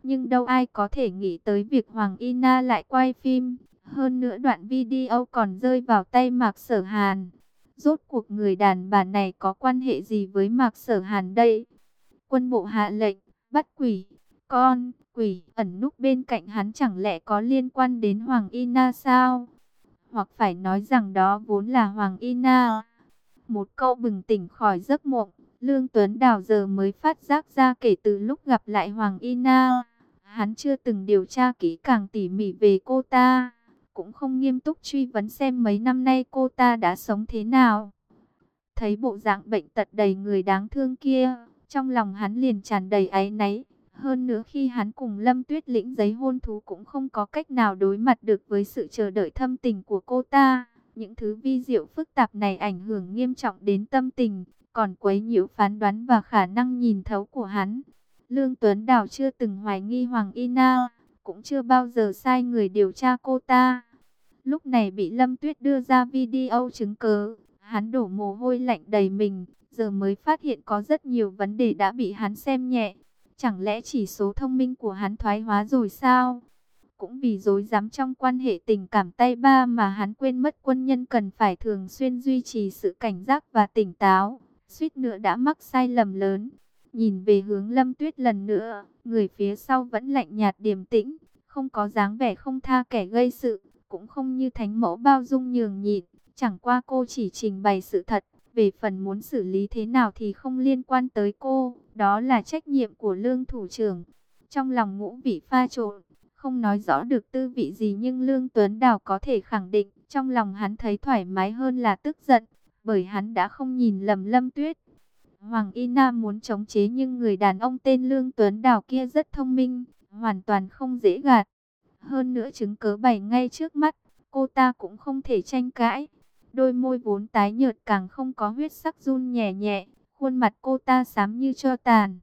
Nhưng đâu ai có thể nghĩ tới việc Hoàng Y Na lại quay phim. Hơn nữa đoạn video còn rơi vào tay Mạc Sở Hàn. Rốt cuộc người đàn bà này có quan hệ gì với Mạc Sở Hàn đây? Quân bộ hạ lệnh, bắt quỷ, con, quỷ ẩn núp bên cạnh hắn chẳng lẽ có liên quan đến Hoàng Y Na sao? Hoặc phải nói rằng đó vốn là Hoàng Y Na. Một câu bừng tỉnh khỏi giấc mộng, Lương Tuấn Đào giờ mới phát giác ra kể từ lúc gặp lại Hoàng Y Na, hắn chưa từng điều tra kỹ càng tỉ mỉ về cô ta, cũng không nghiêm túc truy vấn xem mấy năm nay cô ta đã sống thế nào. Thấy bộ dạng bệnh tật đầy người đáng thương kia, trong lòng hắn liền tràn đầy áy náy. Hơn nữa khi hắn cùng Lâm Tuyết lĩnh giấy hôn thú cũng không có cách nào đối mặt được với sự chờ đợi thâm tình của cô ta. Những thứ vi diệu phức tạp này ảnh hưởng nghiêm trọng đến tâm tình, còn quấy nhiễu phán đoán và khả năng nhìn thấu của hắn. Lương Tuấn Đào chưa từng hoài nghi Hoàng Y Na, cũng chưa bao giờ sai người điều tra cô ta. Lúc này bị Lâm Tuyết đưa ra video chứng cớ, hắn đổ mồ hôi lạnh đầy mình, giờ mới phát hiện có rất nhiều vấn đề đã bị hắn xem nhẹ. Chẳng lẽ chỉ số thông minh của hắn thoái hóa rồi sao? Cũng vì dối dám trong quan hệ tình cảm tay ba mà hắn quên mất quân nhân cần phải thường xuyên duy trì sự cảnh giác và tỉnh táo, suýt nữa đã mắc sai lầm lớn. Nhìn về hướng Lâm Tuyết lần nữa, người phía sau vẫn lạnh nhạt điềm tĩnh, không có dáng vẻ không tha kẻ gây sự, cũng không như thánh mẫu bao dung nhường nhịn. Chẳng qua cô chỉ trình bày sự thật, về phần muốn xử lý thế nào thì không liên quan tới cô, đó là trách nhiệm của Lương thủ trưởng. Trong lòng ngũ vị pha trộn, không nói rõ được tư vị gì nhưng Lương Tuấn Đào có thể khẳng định, trong lòng hắn thấy thoải mái hơn là tức giận, bởi hắn đã không nhìn lầm Lâm Tuyết. Hoàng Y Na muốn chống chế nhưng người đàn ông tên Lương Tuấn Đào kia rất thông minh, hoàn toàn không dễ gạt. Hơn nữa chứng cớ bày ngay trước mắt, cô ta cũng không thể tranh cãi. Đôi môi vốn tái nhợt càng không có huyết sắc run nhẹ nhẹ, khuôn mặt cô ta xám như tro tàn.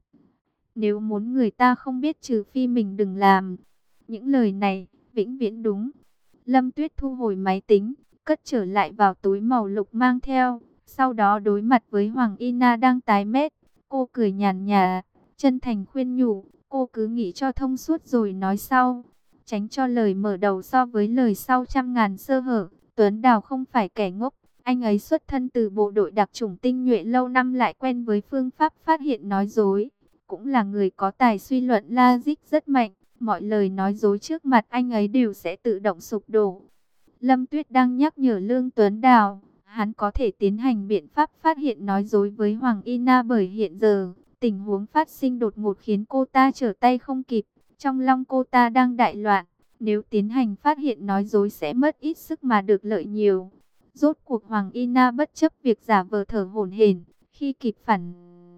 Nếu muốn người ta không biết trừ phi mình đừng làm. Những lời này, vĩnh viễn đúng. Lâm Tuyết thu hồi máy tính, cất trở lại vào túi màu lục mang theo. Sau đó đối mặt với Hoàng Y Na đang tái mét, cô cười nhàn nhạt, chân thành khuyên nhủ, cô cứ nghĩ cho thông suốt rồi nói sau. Tránh cho lời mở đầu so với lời sau trăm ngàn sơ hở. Tuấn Đào không phải kẻ ngốc, anh ấy xuất thân từ bộ đội đặc chủng tinh nhuệ lâu năm lại quen với phương pháp phát hiện nói dối. Cũng là người có tài suy luận logic rất mạnh, mọi lời nói dối trước mặt anh ấy đều sẽ tự động sụp đổ. Lâm Tuyết đang nhắc nhở Lương Tuấn Đào, hắn có thể tiến hành biện pháp phát hiện nói dối với Hoàng Y Na bởi hiện giờ, tình huống phát sinh đột ngột khiến cô ta trở tay không kịp, trong lòng cô ta đang đại loạn. Nếu tiến hành phát hiện nói dối sẽ mất ít sức mà được lợi nhiều. Rốt cuộc Hoàng Y Na bất chấp việc giả vờ thở hổn hển, khi kịp phản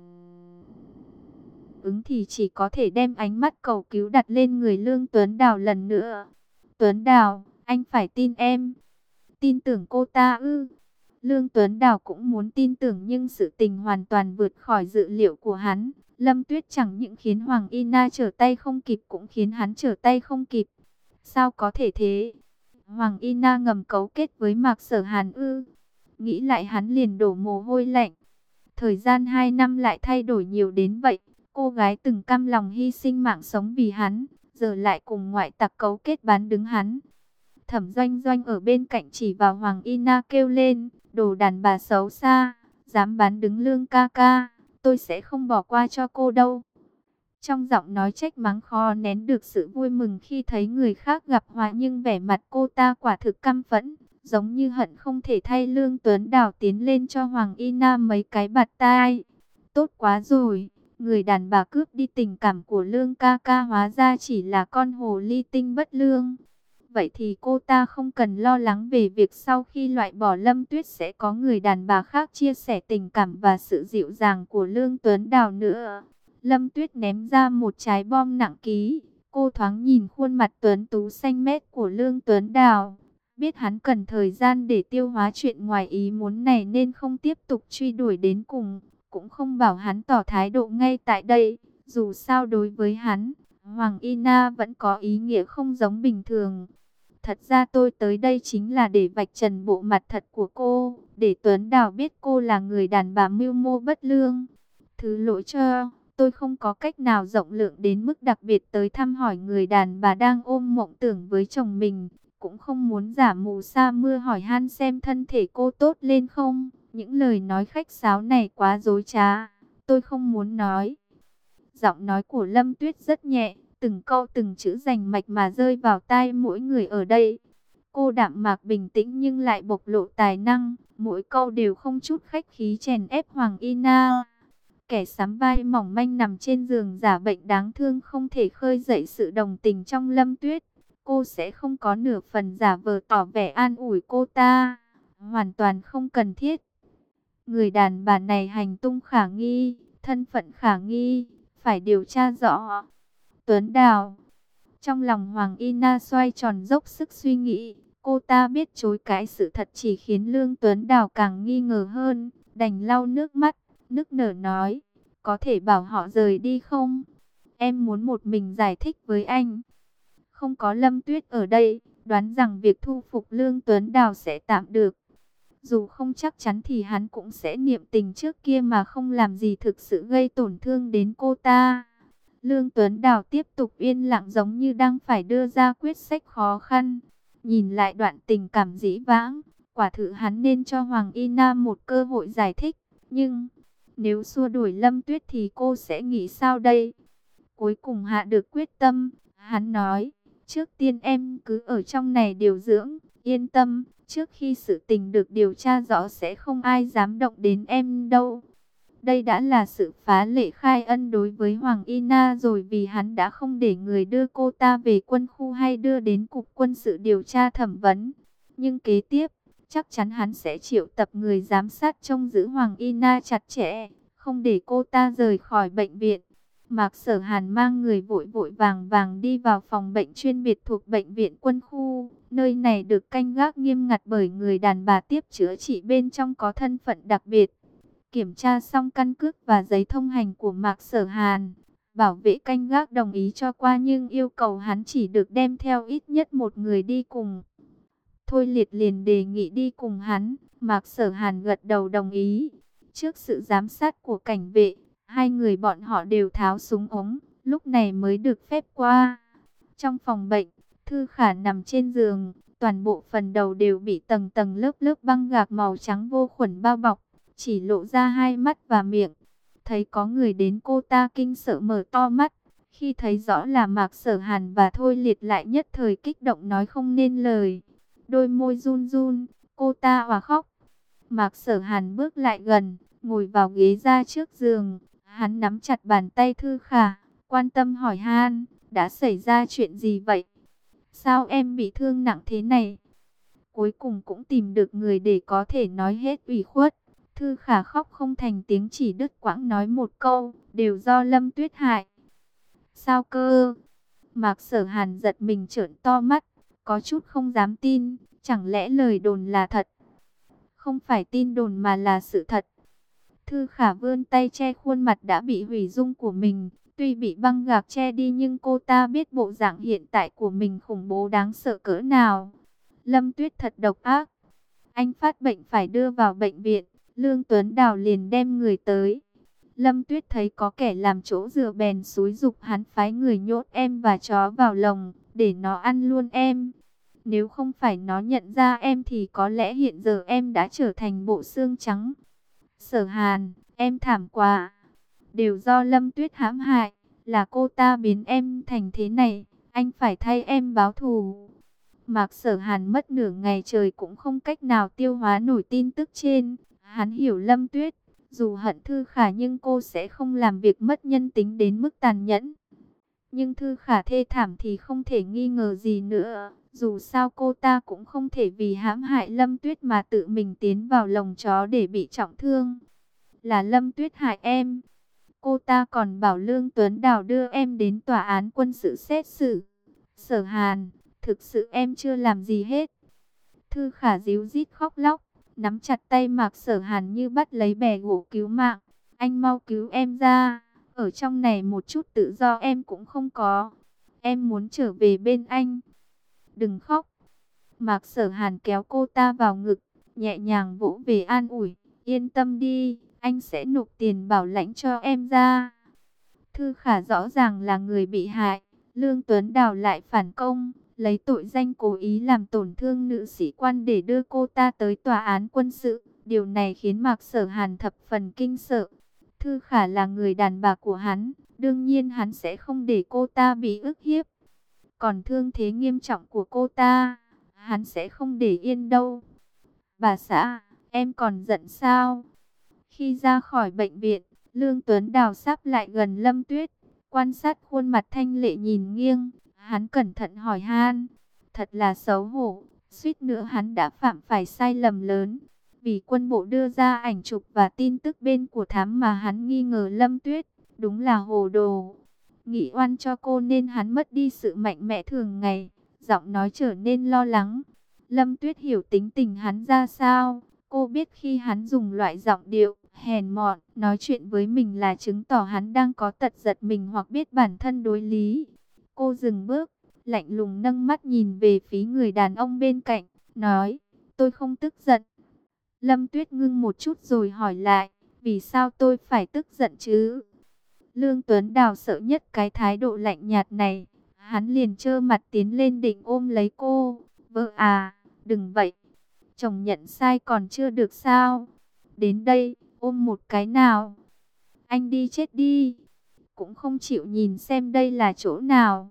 ứng thì chỉ có thể đem ánh mắt cầu cứu đặt lên người Lương Tuấn Đào lần nữa. Tuấn Đào, anh phải tin em. Tin tưởng cô ta ư? Lương Tuấn Đào cũng muốn tin tưởng nhưng sự tình hoàn toàn vượt khỏi dự liệu của hắn. Lâm Tuyết chẳng những khiến Hoàng Y Na trở tay không kịp cũng khiến hắn trở tay không kịp. Sao có thể thế? Hoàng Y Na ngầm cấu kết với Mạc Sở Hàn ư? Nghĩ lại hắn liền đổ mồ hôi lạnh. Thời gian hai năm lại thay đổi nhiều đến vậy. Cô gái từng cam lòng hy sinh mạng sống vì hắn, giờ lại cùng ngoại tặc cấu kết bán đứng hắn. Thẩm Doanh Doanh ở bên cạnh chỉ vào Hoàng Y Na kêu lên, đồ đàn bà xấu xa, dám bán đứng Lương ca ca, tôi sẽ không bỏ qua cho cô đâu. Trong giọng nói trách mắng khó nén được sự vui mừng khi thấy người khác gặp họa nhưng vẻ mặt cô ta quả thực căm phẫn, giống như hận không thể thay Lương Tuấn Đào tiến lên cho Hoàng Y Na mấy cái bạt tai. Tốt quá rồi, người đàn bà cướp đi tình cảm của Lương ca ca hóa ra chỉ là con hồ ly tinh bất lương. Vậy thì cô ta không cần lo lắng về việc sau khi loại bỏ Lâm Tuyết sẽ có người đàn bà khác chia sẻ tình cảm và sự dịu dàng của Lương Tuấn Đào nữa. Lâm Tuyết ném ra một trái bom nặng ký. Cô thoáng nhìn khuôn mặt tuấn tú xanh mét của Lương Tuấn Đào. Biết hắn cần thời gian để tiêu hóa chuyện ngoài ý muốn này nên không tiếp tục truy đuổi đến cùng. Cũng không bảo hắn tỏ thái độ ngay tại đây. Dù sao đối với hắn, Hoàng Y Na vẫn có ý nghĩa không giống bình thường. Thật ra tôi tới đây chính là để vạch trần bộ mặt thật của cô. Để Tuấn Đào biết cô là người đàn bà mưu mô bất lương. Thứ lỗi cho... Tôi không có cách nào rộng lượng đến mức đặc biệt tới thăm hỏi người đàn bà đang ôm mộng tưởng với chồng mình. Cũng không muốn giả mù sa mưa hỏi han xem thân thể cô tốt lên không. Những lời nói khách sáo này quá dối trá. Tôi không muốn nói. Giọng nói của Lâm Tuyết rất nhẹ, từng câu từng chữ rành mạch mà rơi vào tai mỗi người ở đây. Cô đạm mạc bình tĩnh nhưng lại bộc lộ tài năng, mỗi câu đều không chút khách khí chèn ép Hoàng Ina. Kẻ sắm vai mỏng manh nằm trên giường giả bệnh đáng thương không thể khơi dậy sự đồng tình trong Lâm Tuyết. Cô sẽ không có nửa phần giả vờ tỏ vẻ an ủi cô ta, hoàn toàn không cần thiết. Người đàn bà này hành tung khả nghi, thân phận khả nghi, phải điều tra rõ. Tuấn Đào. Trong lòng Hoàng Ina xoay tròn dốc sức suy nghĩ. Cô ta biết chối cãi sự thật chỉ khiến Lương Tuấn Đào càng nghi ngờ hơn. Đành lau nước mắt, nức nở nói. Có thể bảo họ rời đi không? Em muốn một mình giải thích với anh. Không có Lâm Tuyết ở đây, đoán rằng việc thu phục Lương Tuấn Đào sẽ tạm được. Dù không chắc chắn thì hắn cũng sẽ niệm tình trước kia mà không làm gì thực sự gây tổn thương đến cô ta. Lương Tuấn Đào tiếp tục yên lặng giống như đang phải đưa ra quyết sách khó khăn. Nhìn lại đoạn tình cảm dĩ vãng, quả thực hắn nên cho Hoàng Y Nam một cơ hội giải thích. Nhưng, nếu xua đuổi Lâm Tuyết thì cô sẽ nghĩ sao đây? Cuối cùng hạ được quyết tâm, hắn nói, trước tiên em cứ ở trong này điều dưỡng, yên tâm, trước khi sự tình được điều tra rõ sẽ không ai dám động đến em đâu. Đây đã là sự phá lệ khai ân đối với Hoàng Ina rồi vì hắn đã không để người đưa cô ta về quân khu hay đưa đến cục quân sự điều tra thẩm vấn. Nhưng kế tiếp, chắc chắn hắn sẽ triệu tập người giám sát trông giữ Hoàng Ina chặt chẽ, không để cô ta rời khỏi bệnh viện. Mạc Sở Hàn mang người vội vội vàng vàng đi vào phòng bệnh chuyên biệt thuộc bệnh viện quân khu. Nơi này được canh gác nghiêm ngặt bởi người đàn bà tiếp chữa trị bên trong có thân phận đặc biệt. Kiểm tra xong căn cước và giấy thông hành của Mạc Sở Hàn, bảo vệ canh gác đồng ý cho qua nhưng yêu cầu hắn chỉ được đem theo ít nhất một người đi cùng. Thôi Liệt liền đề nghị đi cùng hắn, Mạc Sở Hàn gật đầu đồng ý. Trước sự giám sát của cảnh vệ, hai người bọn họ đều tháo súng ống, lúc này mới được phép qua. Trong phòng bệnh, Thư Khả nằm trên giường, toàn bộ phần đầu đều bị tầng tầng lớp lớp băng gạc màu trắng vô khuẩn bao bọc, chỉ lộ ra hai mắt và miệng. Thấy có người đến cô ta kinh sợ mở to mắt, khi thấy rõ là Mạc Sở Hàn và Thôi Liệt lại nhất thời kích động nói không nên lời. Đôi môi run run, cô ta òa khóc. Mạc Sở Hàn bước lại gần, ngồi vào ghế ra trước giường. Hắn nắm chặt bàn tay Thư Khả, quan tâm hỏi han, đã xảy ra chuyện gì vậy? Sao em bị thương nặng thế này? Cuối cùng cũng tìm được người để có thể nói hết ủy khuất. Thư Khả khóc không thành tiếng chỉ đứt quãng nói một câu, đều do Lâm Tuyết hại. Sao cơ? Mạc Sở Hàn giật mình trợn to mắt, có chút không dám tin, chẳng lẽ lời đồn là thật? Không phải tin đồn mà là sự thật. Thư Khả vươn tay che khuôn mặt đã bị hủy dung của mình, tuy bị băng gạc che đi nhưng cô ta biết bộ dạng hiện tại của mình khủng bố đáng sợ cỡ nào. Lâm Tuyết thật độc ác. Anh phát bệnh phải đưa vào bệnh viện, Lương Tuấn Đào liền đem người tới. Lâm Tuyết thấy có kẻ làm chỗ dựa bèn xúi giục hắn phái người nhốt em và chó vào lồng, để nó ăn luôn em. Nếu không phải nó nhận ra em thì có lẽ hiện giờ em đã trở thành bộ xương trắng. Sở Hàn, em thảm quá. Đều do Lâm Tuyết hãm hại, là cô ta biến em thành thế này, anh phải thay em báo thù. Mạc Sở Hàn mất nửa ngày trời cũng không cách nào tiêu hóa nổi tin tức trên. Hắn hiểu Lâm Tuyết, dù hận Thư Khả nhưng cô sẽ không làm việc mất nhân tính đến mức tàn nhẫn. Nhưng Thư Khả thê thảm thì không thể nghi ngờ gì nữa. Dù sao cô ta cũng không thể vì hãm hại Lâm Tuyết mà tự mình tiến vào lồng chó để bị trọng thương. Là Lâm Tuyết hại em. Cô ta còn bảo Lương Tuấn Đào đưa em đến tòa án quân sự xét xử. Sở Hàn, thực sự em chưa làm gì hết. Thư Khả díu dít khóc lóc, nắm chặt tay Mạc Sở Hàn như bắt lấy bè gỗ cứu mạng. Anh mau cứu em ra, ở trong này một chút tự do em cũng không có. Em muốn trở về bên anh. Đừng khóc. Mạc Sở Hàn kéo cô ta vào ngực, nhẹ nhàng vỗ về an ủi. Yên tâm đi, anh sẽ nộp tiền bảo lãnh cho em ra. Thư Khả rõ ràng là người bị hại, Lương Tuấn Đào lại phản công, lấy tội danh cố ý làm tổn thương nữ sĩ quan để đưa cô ta tới tòa án quân sự. Điều này khiến Mạc Sở Hàn thập phần kinh sợ. Thư Khả là người đàn bà của hắn, đương nhiên hắn sẽ không để cô ta bị ức hiếp. Còn thương thế nghiêm trọng của cô ta, hắn sẽ không để yên đâu. Bà xã, em còn giận sao? Khi ra khỏi bệnh viện, Lương Tuấn Đào sắp lại gần Lâm Tuyết, quan sát khuôn mặt thanh lệ nhìn nghiêng. Hắn cẩn thận hỏi han, thật là xấu hổ, suýt nữa hắn đã phạm phải sai lầm lớn. Vì quân bộ đưa ra ảnh chụp và tin tức bên của thám mà hắn nghi ngờ Lâm Tuyết, đúng là hồ đồ. Nghĩ oan cho cô nên hắn mất đi sự mạnh mẽ thường ngày, giọng nói trở nên lo lắng. Lâm Tuyết hiểu tính tình hắn ra sao, cô biết khi hắn dùng loại giọng điệu hèn mọn nói chuyện với mình là chứng tỏ hắn đang có tật giật mình hoặc biết bản thân đối lý. Cô dừng bước, lạnh lùng nâng mắt nhìn về phía người đàn ông bên cạnh, nói, tôi không tức giận. Lâm Tuyết ngưng một chút rồi hỏi lại, vì sao tôi phải tức giận chứ? Lương Tuấn Đào sợ nhất cái thái độ lạnh nhạt này, hắn liền trơ mặt tiến lên định ôm lấy cô. Vợ à, đừng vậy, chồng nhận sai còn chưa được sao? Đến đây, ôm một cái nào. Anh đi chết đi, cũng không chịu nhìn xem đây là chỗ nào.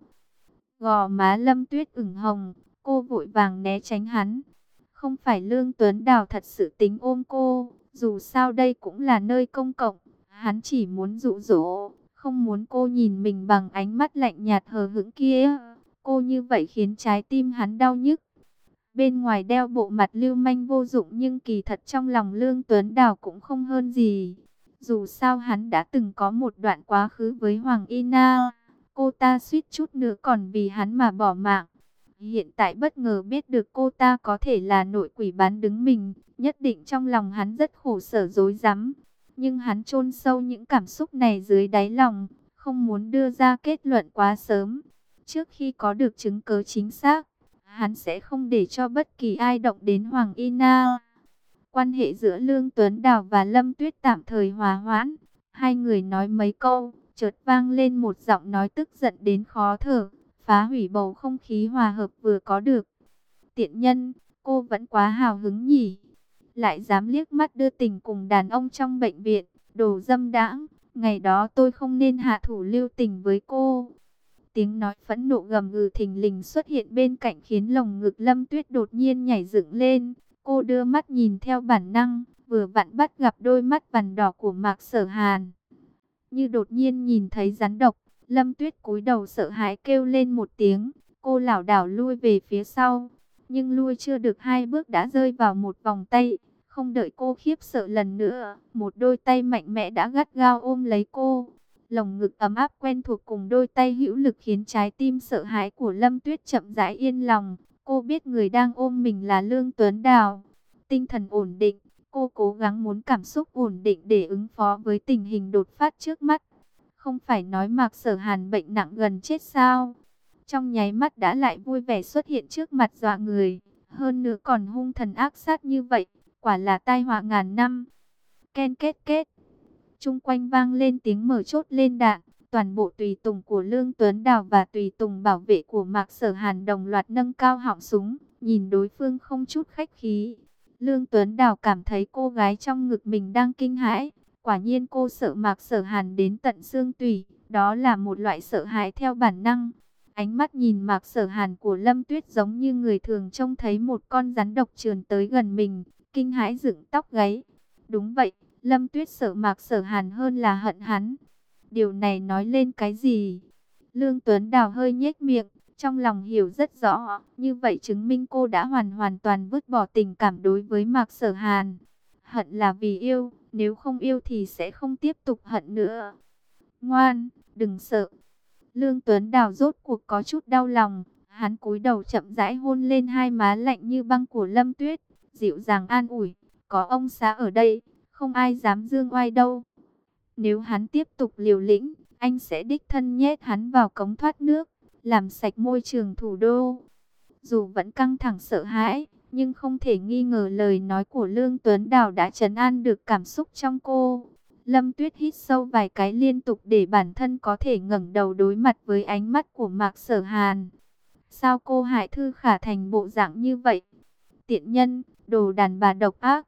Gò má Lâm Tuyết ửng hồng, cô vội vàng né tránh hắn. Không phải Lương Tuấn Đào thật sự tính ôm cô, dù sao đây cũng là nơi công cộng. Hắn chỉ muốn dụ dỗ, không muốn cô nhìn mình bằng ánh mắt lạnh nhạt hờ hững kia. Cô như vậy khiến trái tim hắn đau nhức. Bên ngoài đeo bộ mặt lưu manh vô dụng nhưng kỳ thật trong lòng Lương Tuấn Đào cũng không hơn gì. Dù sao hắn đã từng có một đoạn quá khứ với Hoàng Y Na. Cô ta suýt chút nữa còn vì hắn mà bỏ mạng. Hiện tại bất ngờ biết được cô ta có thể là nội quỷ bán đứng mình. Nhất định trong lòng hắn rất khổ sở rối rắm. Nhưng hắn chôn sâu những cảm xúc này dưới đáy lòng, không muốn đưa ra kết luận quá sớm. Trước khi có được chứng cứ chính xác, hắn sẽ không để cho bất kỳ ai động đến Hoàng Y Na. Quan hệ giữa Lương Tuấn Đào và Lâm Tuyết tạm thời hòa hoãn. Hai người nói mấy câu, chợt vang lên một giọng nói tức giận đến khó thở, phá hủy bầu không khí hòa hợp vừa có được. Tiện nhân, cô vẫn quá hào hứng nhỉ. Lại dám liếc mắt đưa tình cùng đàn ông trong bệnh viện, đồ dâm đãng. Ngày đó tôi không nên hạ thủ lưu tình với cô. Tiếng nói phẫn nộ gầm gừ thình lình xuất hiện bên cạnh khiến lồng ngực Lâm Tuyết đột nhiên nhảy dựng lên. Cô đưa mắt nhìn theo bản năng, vừa vặn bắt gặp đôi mắt vằn đỏ của Mạc Sở Hàn. Như đột nhiên nhìn thấy rắn độc, Lâm Tuyết cúi đầu sợ hãi kêu lên một tiếng. Cô lảo đảo lui về phía sau, nhưng lui chưa được hai bước đã rơi vào một vòng tay. Không đợi cô khiếp sợ lần nữa, một đôi tay mạnh mẽ đã gắt gao ôm lấy cô. Lồng ngực ấm áp quen thuộc cùng đôi tay hữu lực khiến trái tim sợ hãi của Lâm Tuyết chậm rãi yên lòng. Cô biết người đang ôm mình là Lương Tuấn Đào. Tinh thần ổn định, cô cố gắng muốn cảm xúc ổn định để ứng phó với tình hình đột phát trước mắt. Không phải nói Mạc Sở Hàn bệnh nặng gần chết sao? Trong nháy mắt đã lại vui vẻ xuất hiện trước mặt dọa người. Hơn nữa còn hung thần ác sát như vậy, quả là tai họa ngàn năm. Ken kết kết. Trung quanh vang lên tiếng mở chốt lên đạn. Toàn bộ tùy tùng của Lương Tuấn Đào và tùy tùng bảo vệ của Mạc Sở Hàn đồng loạt nâng cao họng súng, nhìn đối phương không chút khách khí. Lương Tuấn Đào cảm thấy cô gái trong ngực mình đang kinh hãi. Quả nhiên cô sợ Mạc Sở Hàn đến tận xương tủy. Đó là một loại sợ hãi theo bản năng. Ánh mắt nhìn Mạc Sở Hàn của Lâm Tuyết giống như người thường trông thấy một con rắn độc trườn tới gần mình, kinh hãi dựng tóc gáy. Đúng vậy, Lâm Tuyết sợ Mạc Sở Hàn hơn là hận hắn. Điều này nói lên cái gì? Lương Tuấn Đào hơi nhếch miệng, trong lòng hiểu rất rõ. Như vậy chứng minh cô đã hoàn hoàn toàn vứt bỏ tình cảm đối với Mạc Sở Hàn. Hận là vì yêu, nếu không yêu thì sẽ không tiếp tục hận nữa. Ngoan, đừng sợ. Lương Tuấn Đào rốt cuộc có chút đau lòng. Hắn cúi đầu chậm rãi hôn lên hai má lạnh như băng của Lâm Tuyết, dịu dàng an ủi. Có ông xã ở đây, không ai dám dương oai đâu. Nếu hắn tiếp tục liều lĩnh, anh sẽ đích thân nhét hắn vào cống thoát nước, làm sạch môi trường thủ đô. Dù vẫn căng thẳng sợ hãi, nhưng không thể nghi ngờ lời nói của Lương Tuấn Đào đã trấn an được cảm xúc trong cô. Lâm Tuyết hít sâu vài cái liên tục để bản thân có thể ngẩng đầu đối mặt với ánh mắt của Mạc Sở Hàn. Sao cô hại Thư Khả thành bộ dạng như vậy? Tiện nhân, đồ đàn bà độc ác.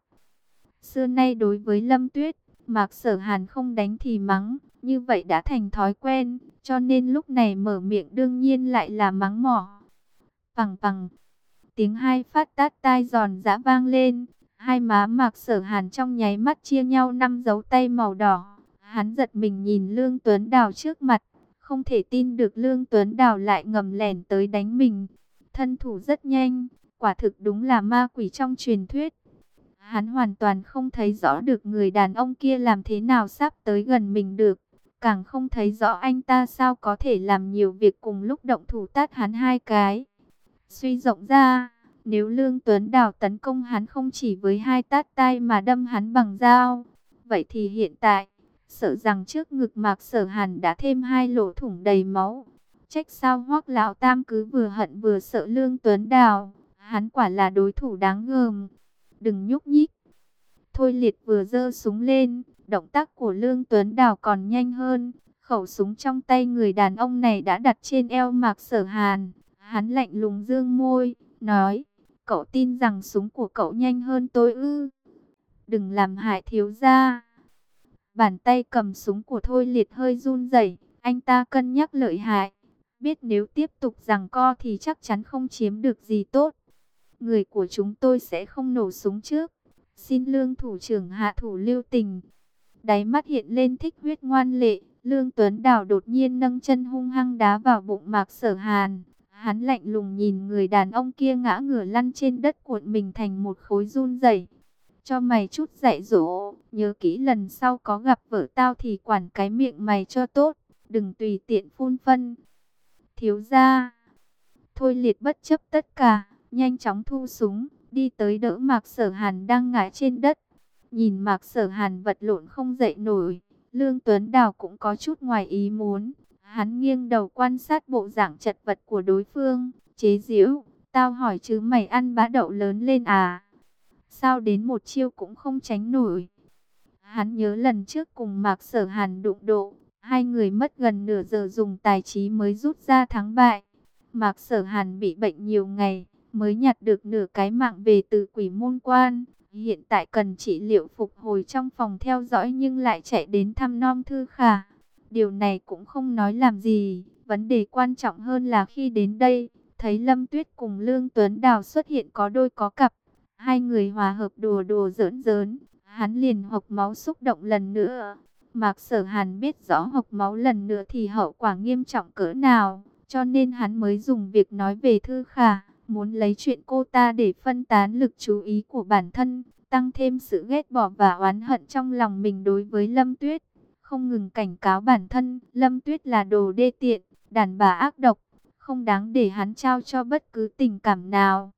Xưa nay đối với Lâm Tuyết, Mạc Sở Hàn không đánh thì mắng, như vậy đã thành thói quen, cho nên lúc này mở miệng đương nhiên lại là mắng mỏ. Phằng phằng, tiếng hai phát tát tai giòn giã vang lên, hai má Mạc Sở Hàn trong nháy mắt chia nhau năm dấu tay màu đỏ. Hắn giật mình nhìn Lương Tuấn Đào trước mặt, không thể tin được Lương Tuấn Đào lại ngầm lẻn tới đánh mình. Thân thủ rất nhanh, quả thực đúng là ma quỷ trong truyền thuyết. Hắn hoàn toàn không thấy rõ được người đàn ông kia làm thế nào sắp tới gần mình được. Càng không thấy rõ anh ta sao có thể làm nhiều việc cùng lúc động thủ tát hắn hai cái. Suy rộng ra, nếu Lương Tuấn Đào tấn công hắn không chỉ với hai tát tai mà đâm hắn bằng dao, vậy thì hiện tại, sợ rằng trước ngực Mạc Sở Hàn đã thêm hai lỗ thủng đầy máu. Trách sao Hoắc lão tam cứ vừa hận vừa sợ Lương Tuấn Đào, hắn quả là đối thủ đáng gờm. Đừng nhúc nhích. Thôi Liệt vừa giơ súng lên, động tác của Lương Tuấn Đào còn nhanh hơn. Khẩu súng trong tay người đàn ông này đã đặt trên eo Mạc Sở Hàn. Hắn lạnh lùng dương môi, nói, cậu tin rằng súng của cậu nhanh hơn tôi ư? Đừng làm hại thiếu gia. Bàn tay cầm súng của Thôi Liệt hơi run rẩy, anh ta cân nhắc lợi hại. Biết nếu tiếp tục giằng co thì chắc chắn không chiếm được gì tốt. Người của chúng tôi sẽ không nổ súng trước. Xin Lương thủ trưởng hạ thủ lưu tình. Đáy mắt hiện lên thích huyết ngoan lệ. Lương Tuấn Đào đột nhiên nâng chân hung hăng đá vào bụng Mạc Sở Hàn. Hắn lạnh lùng nhìn người đàn ông kia ngã ngửa lăn trên đất cuộn mình thành một khối run rẩy. Cho mày chút dạy dỗ, nhớ kỹ lần sau có gặp vợ tao thì quản cái miệng mày cho tốt, đừng tùy tiện phun phân. Thiếu gia. Thôi Liệt bất chấp tất cả, nhanh chóng thu súng, đi tới đỡ Mạc Sở Hàn đang ngã trên đất. Nhìn Mạc Sở Hàn vật lộn không dậy nổi, Lương Tuấn Đào cũng có chút ngoài ý muốn. Hắn nghiêng đầu quan sát bộ dạng chật vật của đối phương, chế giễu, tao hỏi chứ mày ăn bã đậu lớn lên à? Sao đến một chiêu cũng không tránh nổi? Hắn nhớ lần trước cùng Mạc Sở Hàn đụng độ, hai người mất gần nửa giờ dùng tài trí mới rút ra thắng bại. Mạc Sở Hàn bị bệnh nhiều ngày, mới nhặt được nửa cái mạng về từ Quỷ Môn Quan. Hiện tại cần trị liệu phục hồi trong phòng theo dõi nhưng lại chạy đến thăm nom Thư Khả. Điều này cũng không nói làm gì, vấn đề quan trọng hơn là khi đến đây, thấy Lâm Tuyết cùng Lương Tuấn Đào xuất hiện có đôi có cặp. Hai người hòa hợp đùa đùa giỡn giỡn, hắn liền hộc máu xúc động lần nữa. Mạc Sở Hàn biết rõ hộc máu lần nữa thì hậu quả nghiêm trọng cỡ nào, cho nên hắn mới dùng việc nói về Thư Khả, muốn lấy chuyện cô ta để phân tán lực chú ý của bản thân, tăng thêm sự ghét bỏ và oán hận trong lòng mình đối với Lâm Tuyết. Không ngừng cảnh cáo bản thân, Lâm Tuyết là đồ đê tiện, đàn bà ác độc, không đáng để hắn trao cho bất cứ tình cảm nào.